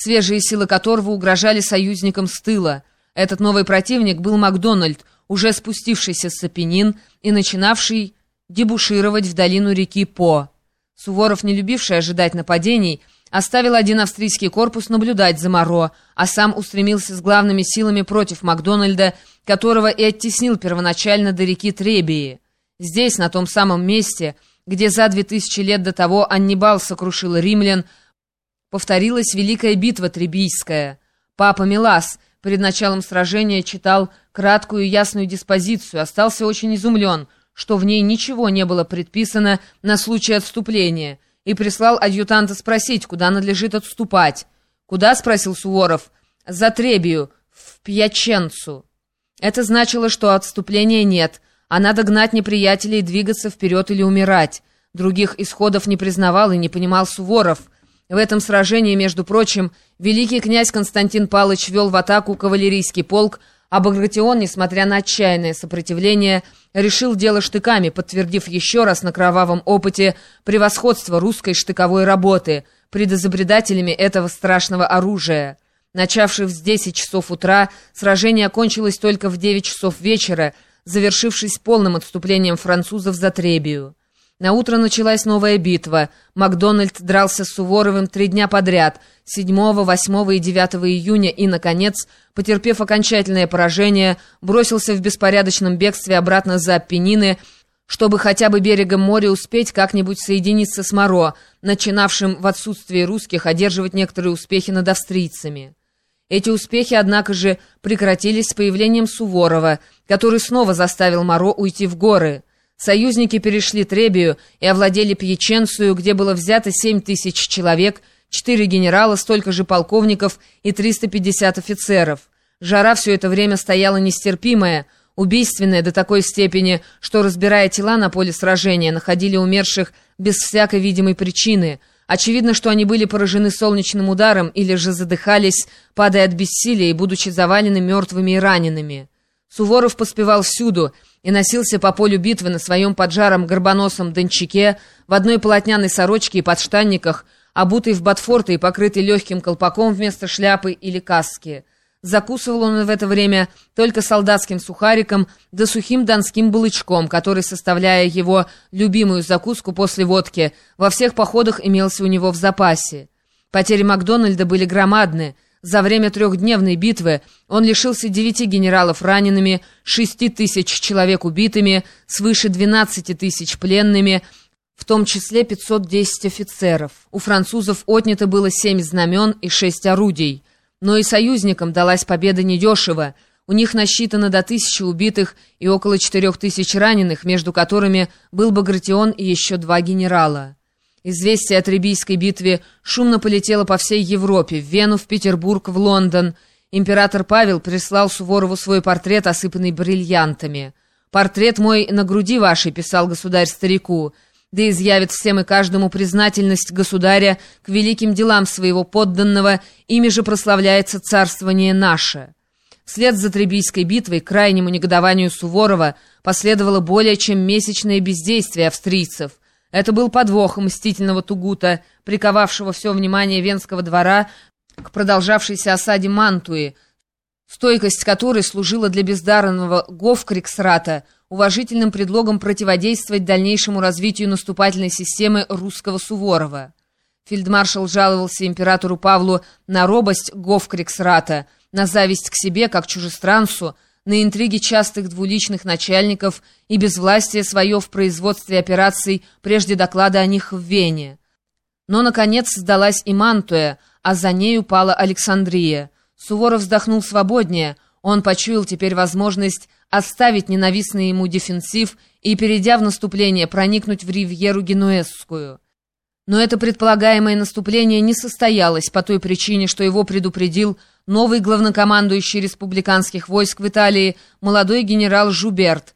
свежие силы которого угрожали союзникам с тыла. Этот новый противник был Макдональд, уже спустившийся с Апеннин и начинавший дебушировать в долину реки По. Суворов, не любивший ожидать нападений, оставил один австрийский корпус наблюдать за Моро, а сам устремился с главными силами против Макдональда, которого и оттеснил первоначально до реки Требии. Здесь, на том самом месте, где за 2000 лет до того Аннибал сокрушил римлян, повторилась Великая битва Требийская. Папа Мелас перед началом сражения читал краткую и ясную диспозицию, остался очень изумлен, что в ней ничего не было предписано на случай отступления, и прислал адъютанта спросить, куда надлежит отступать. «Куда?» — спросил Суворов. «За Требию, в Пьяченцу». Это значило, что отступления нет, а надо гнать неприятелей и двигаться вперед или умирать. Других исходов не признавал и не понимал Суворов. В этом сражении, между прочим, великий князь Константин Палыч вел в атаку кавалерийский полк, а Багратион, несмотря на отчаянное сопротивление, решил дело штыками, подтвердив еще раз на кровавом опыте превосходство русской штыковой работы, предизобретателями этого страшного оружия. Начавшись в 10 часов утра, сражение окончилось только в 9 часов вечера, завершившись полным отступлением французов за Требию. Наутро началась новая битва. Макдональд дрался с Суворовым 3 дня подряд, 7, 8 и 9 июня, и, наконец, потерпев окончательное поражение, бросился в беспорядочном бегстве обратно за Апеннины, чтобы хотя бы берегом моря успеть как-нибудь соединиться с Моро, начинавшим в отсутствие русских одерживать некоторые успехи над австрийцами. Эти успехи, однако же, прекратились с появлением Суворова, который снова заставил Моро уйти в горы. Союзники перешли Требию и овладели Пьяченцию, где было взято 7000 человек, 4 генерала, столько же полковников и 350 офицеров. Жара все это время стояла нестерпимая, убийственная до такой степени, что, разбирая тела на поле сражения, находили умерших без всякой видимой причины. Очевидно, что они были поражены солнечным ударом или же задыхались, падая от бессилия и будучи завалены мертвыми и ранеными. Суворов поспевал всюду и носился по полю битвы на своем поджаром горбоносом дончаке, в одной полотняной сорочке и подштанниках, обутый в ботфорты и покрытый легким колпаком вместо шляпы или каски. Закусывал он в это время только солдатским сухариком да сухим донским балычком, который, составляя его любимую закуску после водки, во всех походах имелся у него в запасе. Потери Макдональда были громадны. За время 3-дневной битвы он лишился 9 генералов ранеными, 6000 человек убитыми, свыше 12 тысяч пленными, в том числе 510 офицеров. У французов отнято было 7 знамен и 6 орудий. Но и союзникам далась победа недешево. У них насчитано до 1000 убитых и около 4000 раненых, между которыми был Багратион и еще 2 генерала. Известие о Требийской битве шумно полетело по всей Европе, в Вену, в Петербург, в Лондон. Император Павел прислал Суворову свой портрет, осыпанный бриллиантами. «Портрет мой на груди вашей», — писал государь старику, «да изъявит всем и каждому признательность государя к великим делам своего подданного, ими же прославляется царствование наше». Вслед за Требийской битвой к крайнему негодованию Суворова последовало более чем месячное бездействие австрийцев. Это был подвох мстительного Тугута, приковавшего все внимание Венского двора к продолжавшейся осаде Мантуи, стойкость которой служила для бездарного Гофкриксрата уважительным предлогом противодействовать дальнейшему развитию наступательной системы русского Суворова. Фельдмаршал жаловался императору Павлу на робость Гофкриксрата, на зависть к себе, как чужестранцу, на интриги частых двуличных начальников и безвластие свое в производстве операций прежде доклада о них в Вене. Но, наконец, сдалась и Мантуя, а за нею пала Александрия. Суворов вздохнул свободнее, он почуял теперь возможность оставить ненавистный ему дефенсив и, перейдя в наступление, проникнуть в Ривьеру Генуэзскую. Но это предполагаемое наступление не состоялось по той причине, что его предупредил новый главнокомандующий республиканских войск в Италии, молодой генерал Жуберт,